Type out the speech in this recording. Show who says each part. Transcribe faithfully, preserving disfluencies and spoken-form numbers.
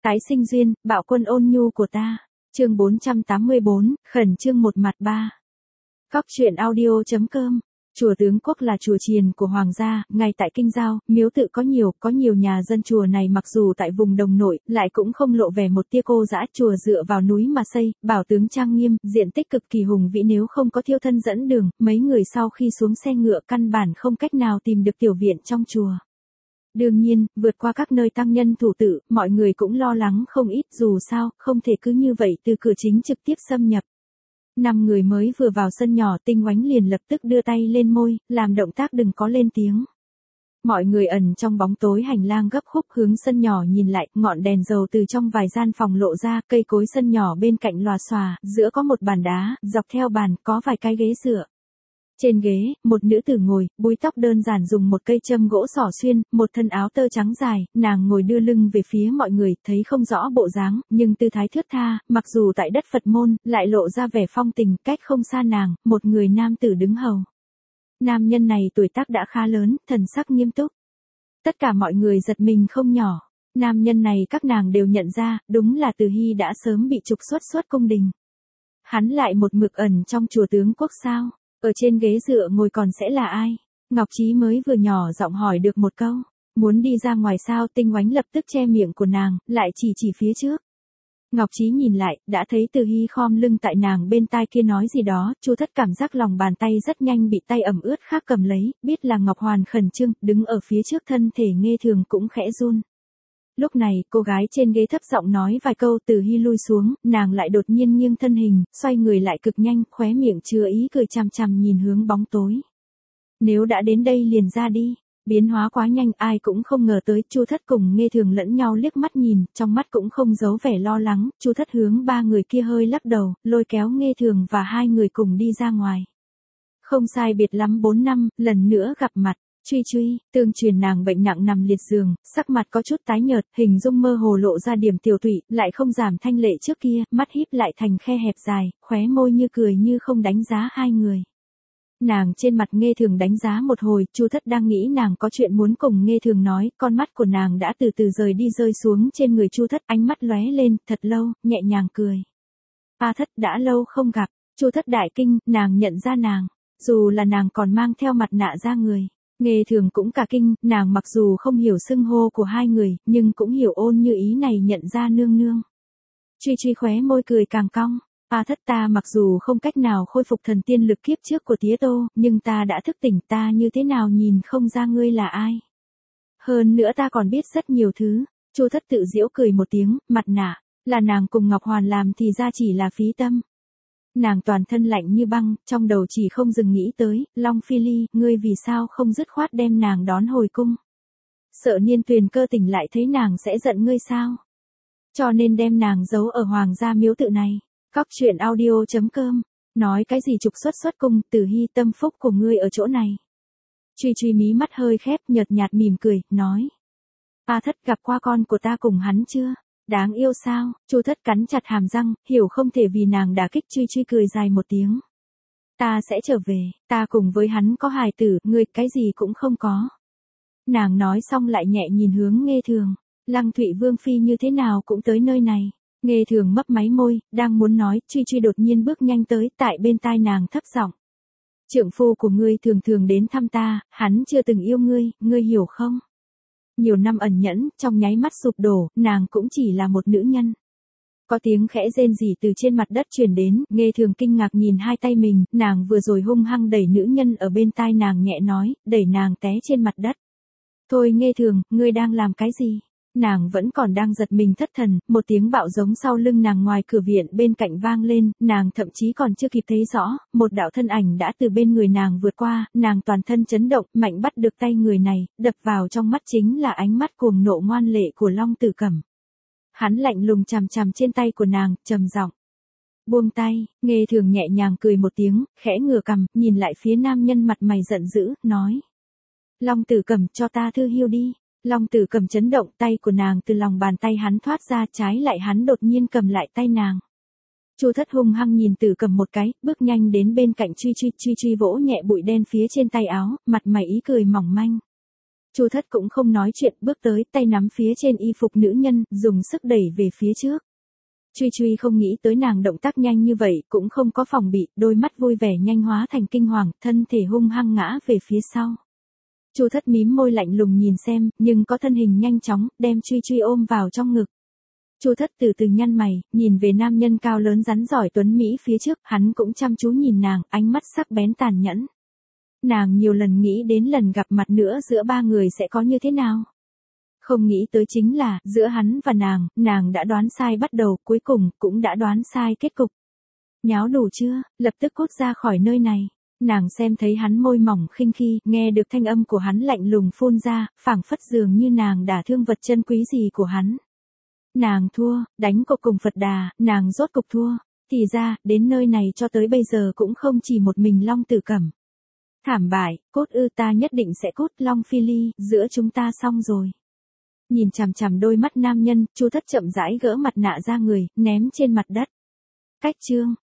Speaker 1: Tái sinh duyên, bạo quân ôn nhu của ta. Chương bốn trăm tám mươi bốn, khẩn trương một mặt ba. Cóc truyện audio chấm com. Chùa Tướng Quốc là chùa chiền của hoàng gia, ngay tại Kinh Giao, miếu tự có nhiều, có nhiều nhà dân. Chùa này mặc dù tại vùng đồng nội, lại cũng không lộ vẻ một tia cô dã. Chùa dựa vào núi mà xây, bảo tướng trang nghiêm, diện tích cực kỳ hùng vĩ. Nếu không có thiêu thân dẫn đường, mấy người sau khi xuống xe ngựa căn bản không cách nào tìm được tiểu viện trong chùa. Đương nhiên, vượt qua các nơi tăng nhân thủ tự, mọi người cũng lo lắng không ít, dù sao, không thể cứ như vậy từ cửa chính trực tiếp xâm nhập. Năm người mới vừa vào sân nhỏ, Tinh Oánh liền lập tức đưa tay lên môi, làm động tác đừng có lên tiếng. Mọi người ẩn trong bóng tối hành lang gấp khúc hướng sân nhỏ nhìn lại, ngọn đèn dầu từ trong vài gian phòng lộ ra, cây cối sân nhỏ bên cạnh lòa xòa, giữa có một bàn đá, dọc theo bàn có vài cái ghế dựa. Trên ghế, một nữ tử ngồi, búi tóc đơn giản dùng một cây châm gỗ xỏ xuyên, một thân áo tơ trắng dài, nàng ngồi đưa lưng về phía mọi người, thấy không rõ bộ dáng, nhưng tư thái thướt tha, mặc dù tại đất Phật môn, lại lộ ra vẻ phong tình. Cách không xa nàng, một người nam tử đứng hầu. Nam nhân này tuổi tác đã khá lớn, thần sắc nghiêm túc. Tất cả mọi người giật mình không nhỏ. Nam nhân này các nàng đều nhận ra, đúng là Từ Hy đã sớm bị trục xuất xuất cung đình. Hắn lại một mực ẩn trong chùa Tướng Quốc sao? Ở trên ghế dựa ngồi còn sẽ là ai? Ngọc Trí mới vừa nhỏ giọng hỏi được một câu. Muốn đi ra ngoài sao? Tinh Oánh lập tức che miệng của nàng, lại chỉ chỉ phía trước. Ngọc Trí nhìn lại, đã thấy Từ Hy khom lưng tại nàng bên tai kia nói gì đó. Chu Thất cảm giác lòng bàn tay rất nhanh bị tay ẩm ướt khác cầm lấy, biết là Ngọc Hoàn khẩn trương, đứng ở phía trước thân thể Nghê Thường cũng khẽ run. Lúc này, cô gái trên ghế thấp giọng nói vài câu. Từ Hy lui xuống, nàng lại đột nhiên nghiêng thân hình, xoay người lại cực nhanh, khóe miệng chứa ý cười chằm chằm nhìn hướng bóng tối. Nếu đã đến đây liền ra đi. Biến hóa quá nhanh, ai cũng không ngờ tới. Chu Thất cùng Nghê Thường lẫn nhau liếc mắt nhìn, trong mắt cũng không giấu vẻ lo lắng. Chu Thất hướng ba người kia hơi lắc đầu, lôi kéo Nghê Thường và hai người cùng đi ra ngoài. Không sai biệt lắm bốn năm, lần nữa gặp mặt. Truy Truy, tương truyền nàng bệnh nặng nằm liệt giường, sắc mặt có chút tái nhợt, hình dung mơ hồ lộ ra điểm tiểu thụy, lại không giảm thanh lệ trước kia, mắt híp lại thành khe hẹp dài, khóe môi như cười như không đánh giá hai người. Nàng trên mặt Nghê Thường đánh giá một hồi, Chu Thất đang nghĩ nàng có chuyện muốn cùng Nghê Thường nói, con mắt của nàng đã từ từ rời đi rơi xuống trên người Chu Thất, ánh mắt lóe lên, thật lâu, nhẹ nhàng cười. A Thất, đã lâu không gặp. Chu Thất đại kinh, nàng nhận ra nàng, dù là nàng còn mang theo mặt nạ ra người. Nghê Thường cũng cả kinh, nàng mặc dù không hiểu xưng hô của hai người, nhưng cũng hiểu ôn như ý này nhận ra nương nương. Truy Truy khóe môi cười càng cong. A Thất, ta mặc dù không cách nào khôi phục thần tiên lực kiếp trước của tía Tô, nhưng ta đã thức tỉnh, ta như thế nào nhìn không ra ngươi là ai. Hơn nữa ta còn biết rất nhiều thứ. Chu Thất tự giễu cười một tiếng, mặt nạ, là nàng cùng Ngọc Hoàn làm thì ra chỉ là phí tâm. Nàng toàn thân lạnh như băng, trong đầu chỉ không dừng nghĩ tới, Long Phi Ly, ngươi vì sao không dứt khoát đem nàng đón hồi cung. Sợ Niên Tuyền Cơ tỉnh lại thấy nàng sẽ giận ngươi sao. Cho nên đem nàng giấu ở hoàng gia miếu tự này. Cóc truyện audio chấm com. Nói cái gì trục xuất xuất cung, Từ Hy, tâm phúc của ngươi ở chỗ này. Truy Truy mí mắt hơi khép, nhợt nhạt mỉm cười, nói. A Thất, gặp qua con của ta cùng hắn chưa? Đáng yêu sao? Chu Thất cắn chặt hàm răng, hiểu không thể vì nàng đả kích. Truy Truy cười dài một tiếng. Ta sẽ trở về, ta cùng với hắn có hài tử, ngươi cái gì cũng không có. Nàng nói xong lại nhẹ nhìn hướng Nghê Thường. Lăng Thụy Vương phi như thế nào cũng tới nơi này. Nghê Thường mấp máy môi, đang muốn nói, Truy Truy đột nhiên bước nhanh tới, tại bên tai nàng thấp giọng. Trượng phu của ngươi thường thường đến thăm ta, hắn chưa từng yêu ngươi, ngươi hiểu không? Nhiều năm ẩn nhẫn, trong nháy mắt sụp đổ, nàng cũng chỉ là một nữ nhân. Có tiếng khẽ rên rỉ từ trên mặt đất truyền đến, Nghê Thường kinh ngạc nhìn hai tay mình, nàng vừa rồi hung hăng đẩy nữ nhân ở bên tai nàng nhẹ nói, đẩy nàng té trên mặt đất. Thôi Nghê Thường, ngươi đang làm cái gì? Nàng vẫn còn đang giật mình thất thần, một tiếng bạo giống sau lưng nàng ngoài cửa viện bên cạnh vang lên, nàng thậm chí còn chưa kịp thấy rõ, một đạo thân ảnh đã từ bên người nàng vượt qua, nàng toàn thân chấn động, mạnh bắt được tay người này, đập vào trong mắt chính là ánh mắt cuồng nộ ngoan lệ của Long Tử Cẩm. Hắn lạnh lùng chằm chằm trên tay của nàng, trầm giọng. Buông tay. Nghê Thường nhẹ nhàng cười một tiếng, khẽ ngửa cằm, nhìn lại phía nam nhân mặt mày giận dữ, nói. Long Tử Cẩm, cho ta thư hiêu đi. Long Tử Cẩm chấn động, tay của nàng từ lòng bàn tay hắn thoát ra, trái lại hắn đột nhiên cầm lại tay nàng. Chu Thất hung hăng nhìn Tử Cẩm một cái, bước nhanh đến bên cạnh Truy Truy, Truy Truy vỗ nhẹ bụi đen phía trên tay áo, mặt mày ý cười mỏng manh. Chu Thất cũng không nói chuyện, bước tới, tay nắm phía trên y phục nữ nhân, dùng sức đẩy về phía trước. Truy Truy không nghĩ tới nàng động tác nhanh như vậy, cũng không có phòng bị, đôi mắt vui vẻ nhanh hóa thành kinh hoàng, thân thể hung hăng ngã về phía sau. Chu Thất mím môi lạnh lùng nhìn xem, nhưng có thân hình nhanh chóng, đem Truy Truy ôm vào trong ngực. Chu Thất từ từ nhăn mày, nhìn về nam nhân cao lớn rắn giỏi tuấn Mỹ phía trước, hắn cũng chăm chú nhìn nàng, ánh mắt sắc bén tàn nhẫn. Nàng nhiều lần nghĩ đến lần gặp mặt nữa giữa ba người sẽ có như thế nào. Không nghĩ tới chính là, giữa hắn và nàng, nàng đã đoán sai bắt đầu, cuối cùng, cũng đã đoán sai kết cục. Nháo đủ chưa, lập tức cút ra khỏi nơi này. Nàng xem thấy hắn môi mỏng khinh khi, nghe được thanh âm của hắn lạnh lùng phun ra, phảng phất dường như nàng đả thương vật chân quý gì của hắn. Nàng thua, đánh cuộc cùng Phật Đà, nàng rốt cục thua. Thì ra, đến nơi này cho tới bây giờ cũng không chỉ một mình Long Tử Cẩm. Thảm bại, cốt ư, ta nhất định sẽ cốt, Long Phi Ly, giữa chúng ta xong rồi. Nhìn chằm chằm đôi mắt nam nhân, Chu Thất chậm rãi gỡ mặt nạ ra người, ném trên mặt đất. Cách chương